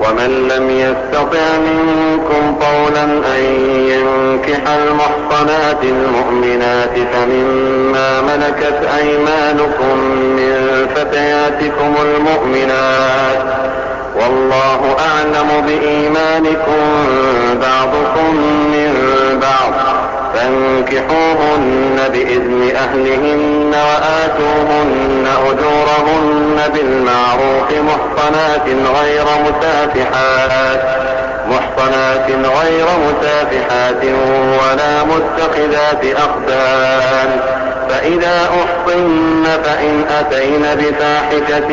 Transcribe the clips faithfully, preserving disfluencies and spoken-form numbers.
ومن لم يستطع منكم طولا أن ينكح المحصنات المؤمنات فمما ملكت أيمانكم من فتياتكم المؤمنات، والله أعلم بإيمانكم بعضكم من بعض، فانكحوهن بإذن أهلهن وآتوهن أجورهن بالمعروف محصنات غير مسافحات محصنات غير مسافحات ولا متخذات أخدان، فإذا أحصن فإن أتين بفاحشة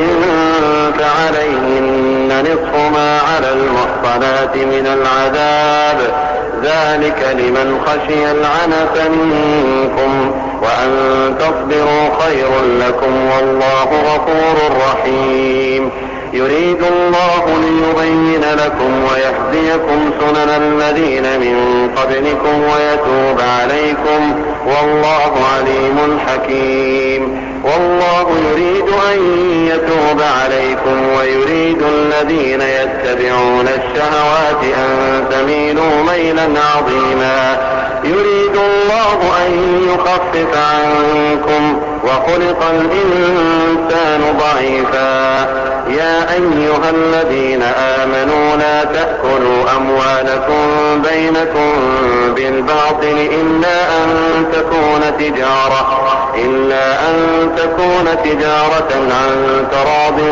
فعليهن نصف ما على المحصنات من العذاب، ذلك لمن خشي العنة منكم، وأن تصبروا خير لكم والله غفور رحيم. يريد الله ليبين لكم ويهديكم سنن الذين من قبلكم ويتوب عليكم، والله عليم حكيم. والله يريد أن يتوب عليكم ويريد الذين يتبعون الشهوات أن تميلوا ميلا عظيما. يريد الله أن يخفف عنكم وخلق الإنسان ضعيفا. يا أيها الذين آمنوا لا تأكلوا أموالكم بينكم بالباطل إلا أن تكون تجارة إلا أن تكون تجارة عن تراض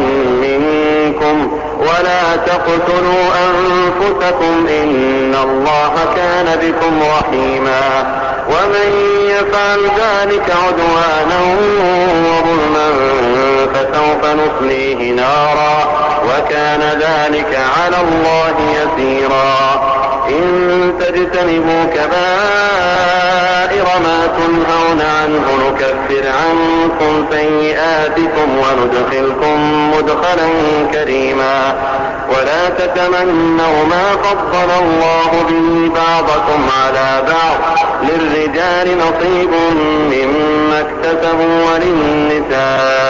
منكم، ولا تقتلوا أنفسكم إن الله كان بكم رحيما. ومن يفعل ذلك عدوانا وظلما فسوف نصليه نارا وكان ذلك على الله يسيرا. إن تجتنبوا كبائر ما تنهون عنه نكفر عنكم سيئاتكم وندخلكم مدخلا كريما. ولا تتمنوا ما فضل الله به بعضكم على بعض، للرجال نصيب مما اكتسبوا وللنساء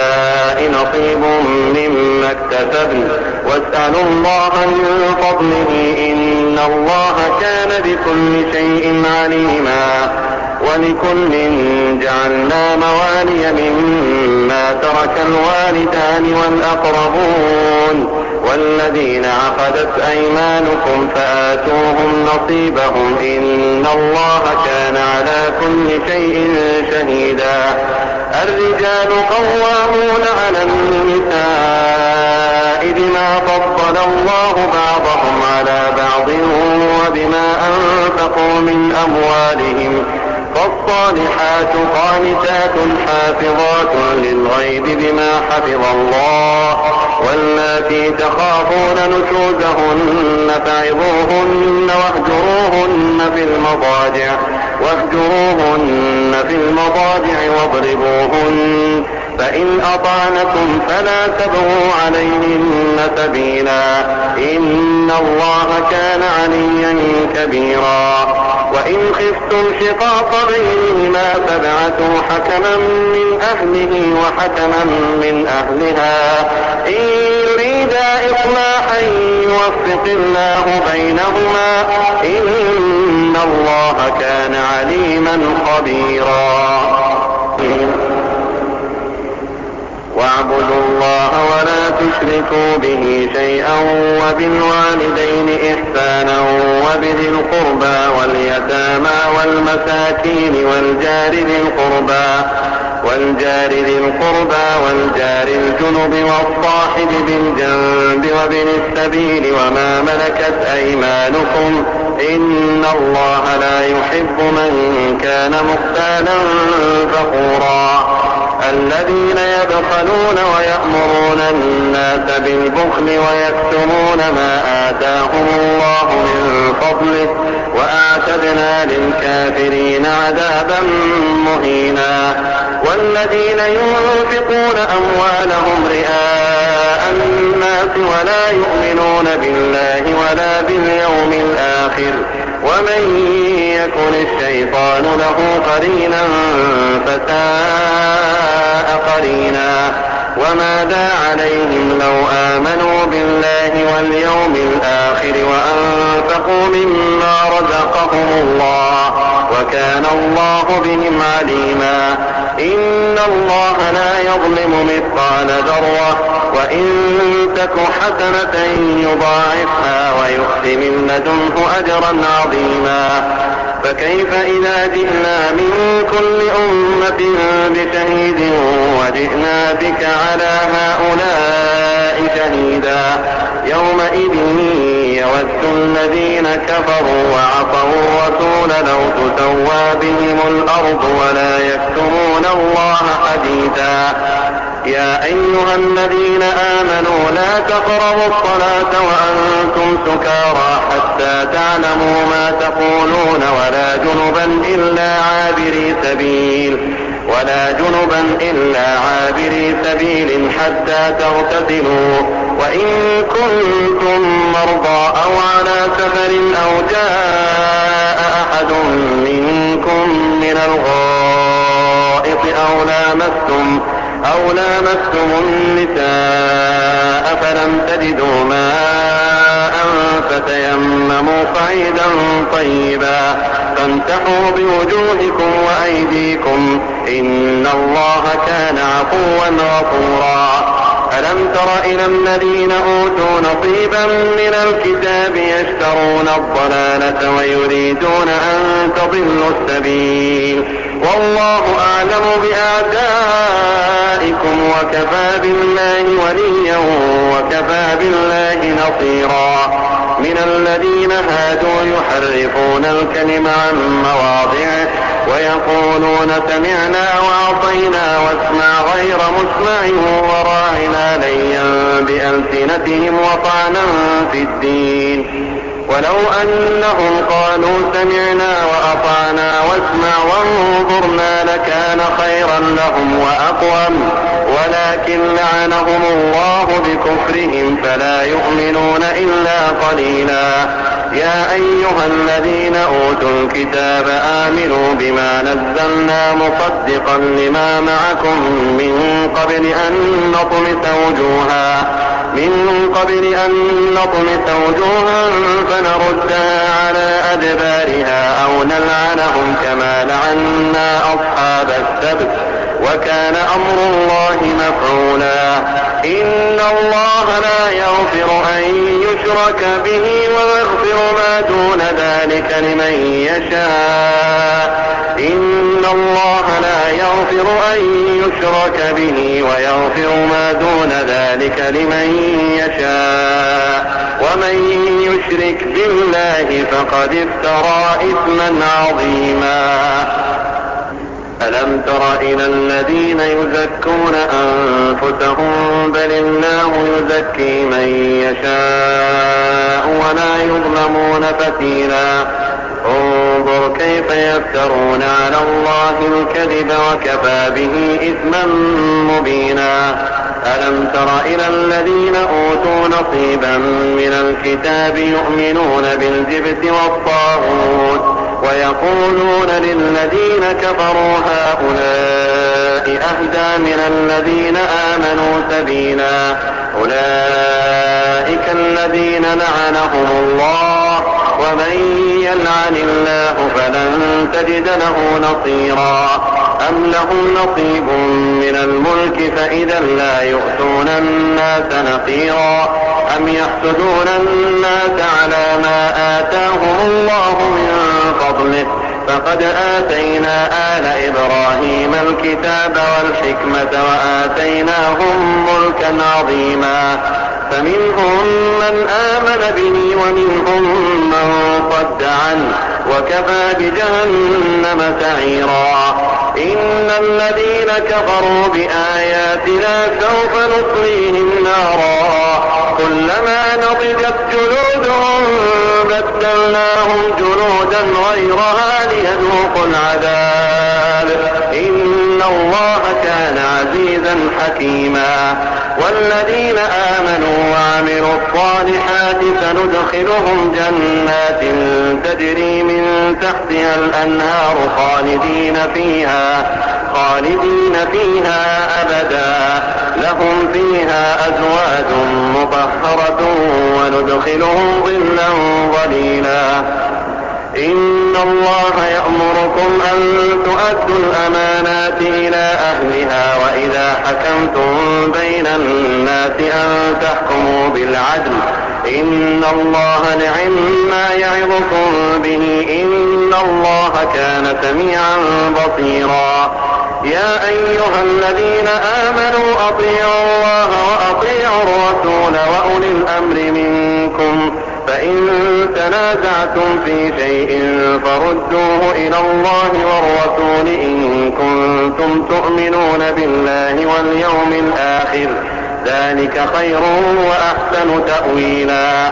نصيب مما اكتسبن، واسألوا الله من فضله إن الله كان بكل شيء عليما. ولكل جعلنا موالي مما ترك الوالدان والأقربون والذين عقدت أيمانكم فآتوهم نصيبهم إن الله كان على كل شيء شهيدا. الرجال قوامون على النساء بما فضل الله بعضهم على بعض وبما أنفقوا من أموالهم، فالصالحات قانتات حافظات للغيب بما حفظ الله، واللاتي تخافون نشوزهن فعظوهن واهجروهن في المضاجع واهجروهن في المضاجع واضربوهن، فإن أطعنكم فلا تبغوا عليهن سبيلا إن الله كان عليا كبيرا. وإن خفتم شقاق بينهما فابعثوا حكما من أهله وحكما من أهلها إن يريدا إصلاحا يوفق الله بينهما إن الله كان عليما خبيرا. واعبدوا الله ولا تشركوا به شيئا وبالوالدين إحسانا وبذي القربى واليتامى والمساكين والجار ذي القربى والجار ذي القربى والجار الجنب والصاحب بالجنب وابن السبيل وما ملكت أيمانكم إن الله لا يحب من كان مختالا فخورا. الذين يبخلون ويأمرون الناس بالبخل ويكتمون ما آتاهم الله من فضله وأعتدنا للكافرين عذابا مهينا. والذين ينفقون أموالهم رئاء الناس ولا يؤمنون بالله ولا باليوم الآخر ومن يكن الشيطان له قرينا فساء قرينا. وماذا عليهم لو آمنوا بالله واليوم الآخر أنفقوا مما رزقهم الله وكان الله بهم عليما. إن الله لا يظلم مثقال ذرة وإن تك حسنة يضاعفها ويؤت من لدنه أجرا عظيما. فكيف إذا جئنا من كل أمة بشهيد وجئنا بك على هؤلاء شهيدا يومئذ يود الذين كفروا وعصوا الرسول لو تسوى بهم الأرض ولا يكتمون الله حديثا. يا أيها الذين آمنوا لا تقربوا الصلاة وأنتم سكارى حتى تعلموا ما تقولون ولا جنبا إلا عابري سبيل ولا جنبا إلا عابري سبيل حتى تغتسلوا وإن كنتم مرضى أو على سفر أو جاء أحد منكم من الغائط أو لامستم أو لامستم النساء فلم تجدوا ماء فتيمموا صعيدا طيبا فامسحوا بوجوهكم وأيديكم إن الله كان عفوا غفورا. ألم تر إلى الذين أوتوا نصيبا من الكتاب يشترون الضلالة ويريدون أن تضلوا السبيل والله أعلم بأعدائكم وكفى بالله وليا وكفى بالله نصيرا. من الذين هادوا يحرفون الكلم عن مواضعه ويقولون سمعنا وعصينا واسمع غير مسمع وراعنا ليا بألسنتهم وطعنا في الدين ولو أنهم قالوا سمعنا وأطعنا واسمع وانظرنا لكان خيرا لهم وأقوم ولكن لعنهم الله بكفرهم فلا يؤمنون إلا قليلا. يا أيها الذين أوتوا الكتاب آمنوا بما نزلنا مصدقا لما معكم من قبل أن نطمس وجوها من قبل أن نطمس وجوها فنردها على أدبارها أو نلعنهم كما لعنا أصحاب السبت وكان أمر الله مفعولا. إن الله لا يغفر أن يشرك به ويغفر ما دون ذلك لمن يشاء. إن الله لا يغفر أن يشرك به ويغفر ما دون ذلك لمن يشاء ومن يشرك بالله فقد افترى إثما عظيما. ألم تر إلى الذين يزكون أنفسهم بل الله يزكي من يشاء ولا يظلمون فتيلا. انظر كيف يفترون على الله الكذب وكفى به إثما مبينا. ألم تر إلى الذين أوتوا نصيبا من الكتاب يؤمنون بالجبت والطاغوت ويقولون للذين كفروا هؤلاء أهدى من الذين آمنوا سبيلا. أولئك الذين لعنهم الله ومن يلعن الله فلن تجد له نصيرا. أم لهم نصيب من الملك فإذا لا يؤتون الناس نقيرا. أم يحسدون الناس على ما آتاهم الله من فضله فقد آتينا آل إبراهيم الكتاب والحكمة وآتيناهم ملكا عظيما. فمنهم من آمن به ومنهم من صد عنه وكفى بجهنم سعيرا. إن الذين كفروا بآياتنا سوف نصليهم نارا كلما نضجت جلودهم بدلناهم جلودا غيرها ليذوقوا العذاب إن الله كان عزيزا حكيما. والذين آمنوا وعملوا الصالحات سندخلهم جنات تجري من تحتها الأنهار خالدين فيها خالدين فيها أبدا لهم فيها أزواج مطهرة وندخلهم ظلا ظليلا. إن الله يأمركم أن تؤدوا الأمانات إلى أهلها وإذا حكمتم بين الناس أن تحكموا بالعدل إن الله نعم ما يعظكم به إن الله كان سميعا بصيرا. يا أيها الذين آمنوا أطيعوا الله وأطيعوا الرسول وأولي الأمر منكم فإن تنازعتم في شيء فردوه إلى الله والرسول إن كنتم تؤمنون بالله واليوم الآخر ذلك خير وأحسن تأويلا.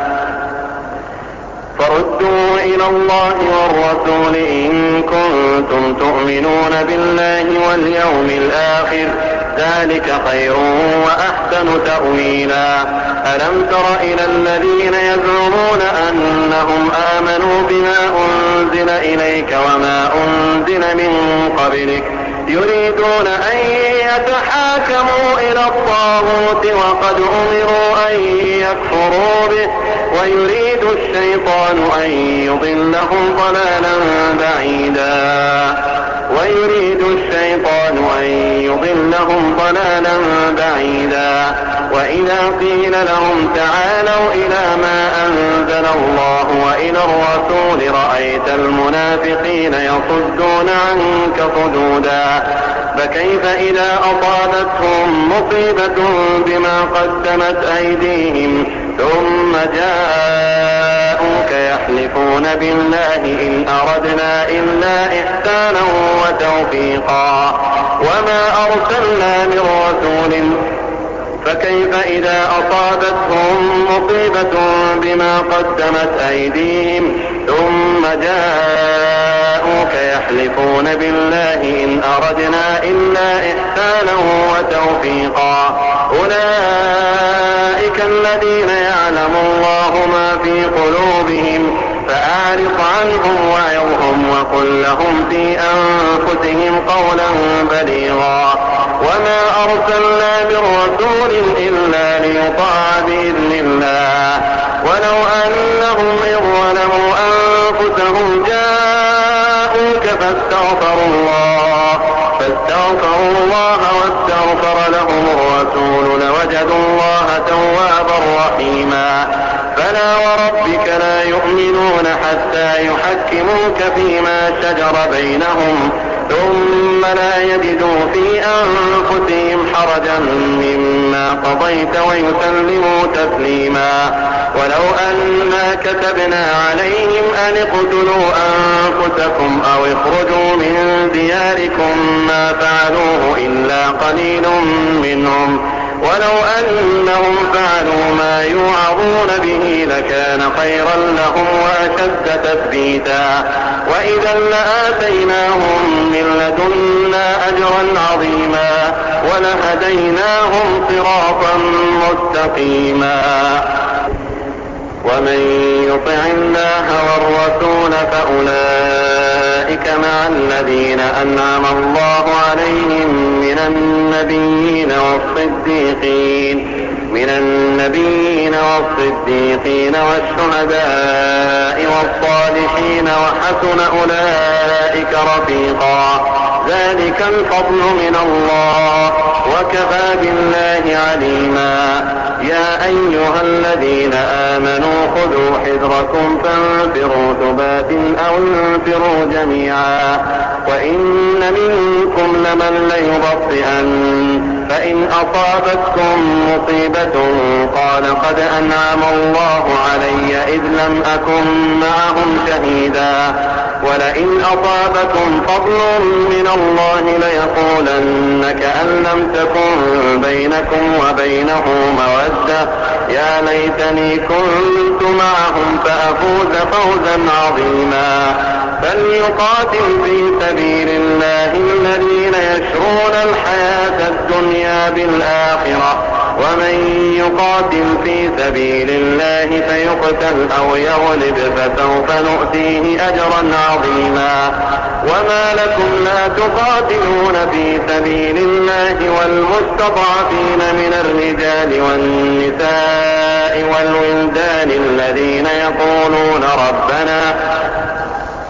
فردوه إلى الله والرسول إن كنتم تؤمنون بالله واليوم الآخر ذلك خير وأحسن تأويلا. ألم تر إلى الذين يزعمون أنهم آمنوا بما أنزل إليك وما أنزل من قبلك يريدون أن يتحاكموا إلى الطاغوت وقد أمروا أن يكفروا به ويريد الشيطان أن يضلهم ضلالا بعيدا ويريد الشيطان أن يضلهم ضلالا بعيدا. وإذا قيل لهم تعالوا إلى ما أنزل الله وإلى الرسول رأيت المنافقين يصدون عنك صدودا. فكيف إذا أصابتهم مصيبة بما قدمت أيديهم ثم جاءوك يحلفون بالله إن أردنا إلا إحسانا وتوفيقا وما أرسلنا من رسول فكيف إذا أصابتهم مصيبة بما قدمت أيديهم ثم جاءوك يحلفون بالله إن أردنا إلا إحسانا وتوفيقا أولئك الذين يعلم الله ما في قلوبهم فأعرض عنهم وعظهم وقل لهم في أنفسهم قولا بليغا. وما أرسلنا من رسول إلا ليطاع بإذن الله ولو أنهم إذ ظلموا أنفسهم جاءوك فاستغفروا الله فاستغفروا الله واستغفر لهم الرسول لوجدوا الله توابا رحيما. فلا وربك لا يؤمنون حتى يحكموك فيما شجر بينهم ثم لا يجدوا في أنفسهم حرجا مما قضيت ويسلموا تسليما. ولو أنا كتبنا عليهم أن اقتلوا أنفسكم أو اخرجوا من دياركم ما فعلوه إلا قليل منهم ولو أنهم فعلوا ما يوعظون به لكان خيرا لهم وأشد تثبيتا وإذا لآتيناهم من لدنا أجرا عظيما ولهديناهم صراطا مستقيما. ومن يطع الله والرسول فأولئك مع الذين أنعم الله عليهم من النبيين والصديقين من النبيين والصديقين والشهداء والصالحين وحسن أولئك رفيقا. ذلك الفضل من الله وكفى بالله عليما. يا أيها الذين آمنوا خذوا حذركم فانفروا ثبات أو انفروا جميعا وإن منكم لمن ليبطئن فإن أصابتكم مصيبة قال قد أنعم الله علي إذ لم أكن معهم شهيدا ولئن أصابكم فضل من الله ليقولن كأن لم تكن بينكم وبينه مودة يا ليتني كنت معهم فأفوز فوزا عظيما. فليقاتل في سبيل الله الذين يشرون الحياة الدنيا بالآخرة ومن يقاتل في سبيل الله فيقتل أو يغلب فسوف نؤتيه أجرا عظيما. وما لكم لا تقاتلون في سبيل الله والمستضعفين من الرجال والنساء والولدان الذين يقولون ربنا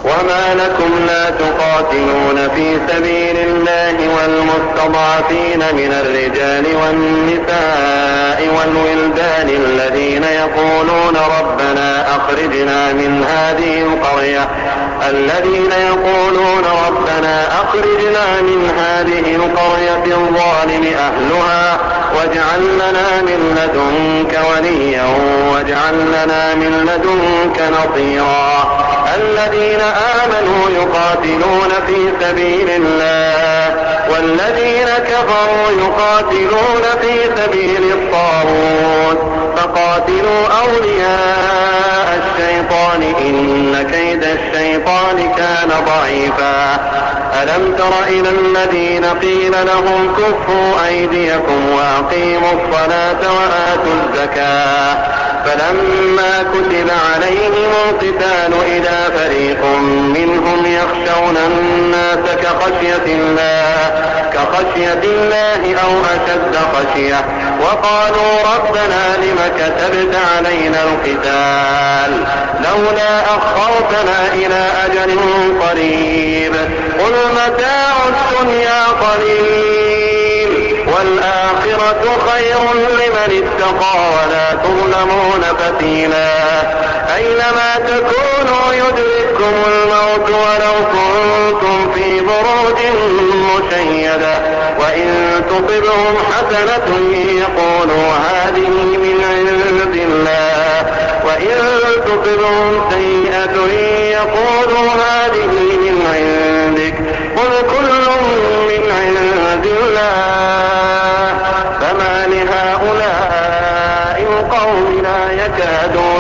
وما لكم لا تقاتلون في سبيل الله والمستضعفين من الرجال والنساء والولدان الذين يقولون ربنا أخرجنا من هذه القرية الذين يقولون ربنا أخرجنا من هذه القرية الظالم أهلها واجعل لنا من لدنك وليا واجعل لنا من لدنك نصيرا. الذين آمنوا يقاتلون في سبيل الله والذين كفروا يقاتلون في سبيل الطاغوت فقاتلوا أولياء الشيطان إن كيد الشيطان كان ضعيفا. ألم تر إلى الذين قيل لهم كفوا أيديكم وأقيموا الصلاة وآتوا الزكاة فلما كتب عليهم القتال إذا فريق منهم يخشون الناس كخشية الله كخشية الله أو أشد خشية وقالوا ربنا لم كتبت علينا القتال لولا أخرتنا إلى أجل قريب قل متاع الدنيا قليل والآخرة خير لمن اتقى ولا تظلمون فتيلا. أينما تكونوا يدرككم الموت ولو كنتم في بروج مشيدة وإن تصبهم حسنة يقولوا هذه من عند الله وإن تصبهم سيئة يقولوا هذه من عندك قل كل من عند الله فما لهؤلاء القوم لا يكادون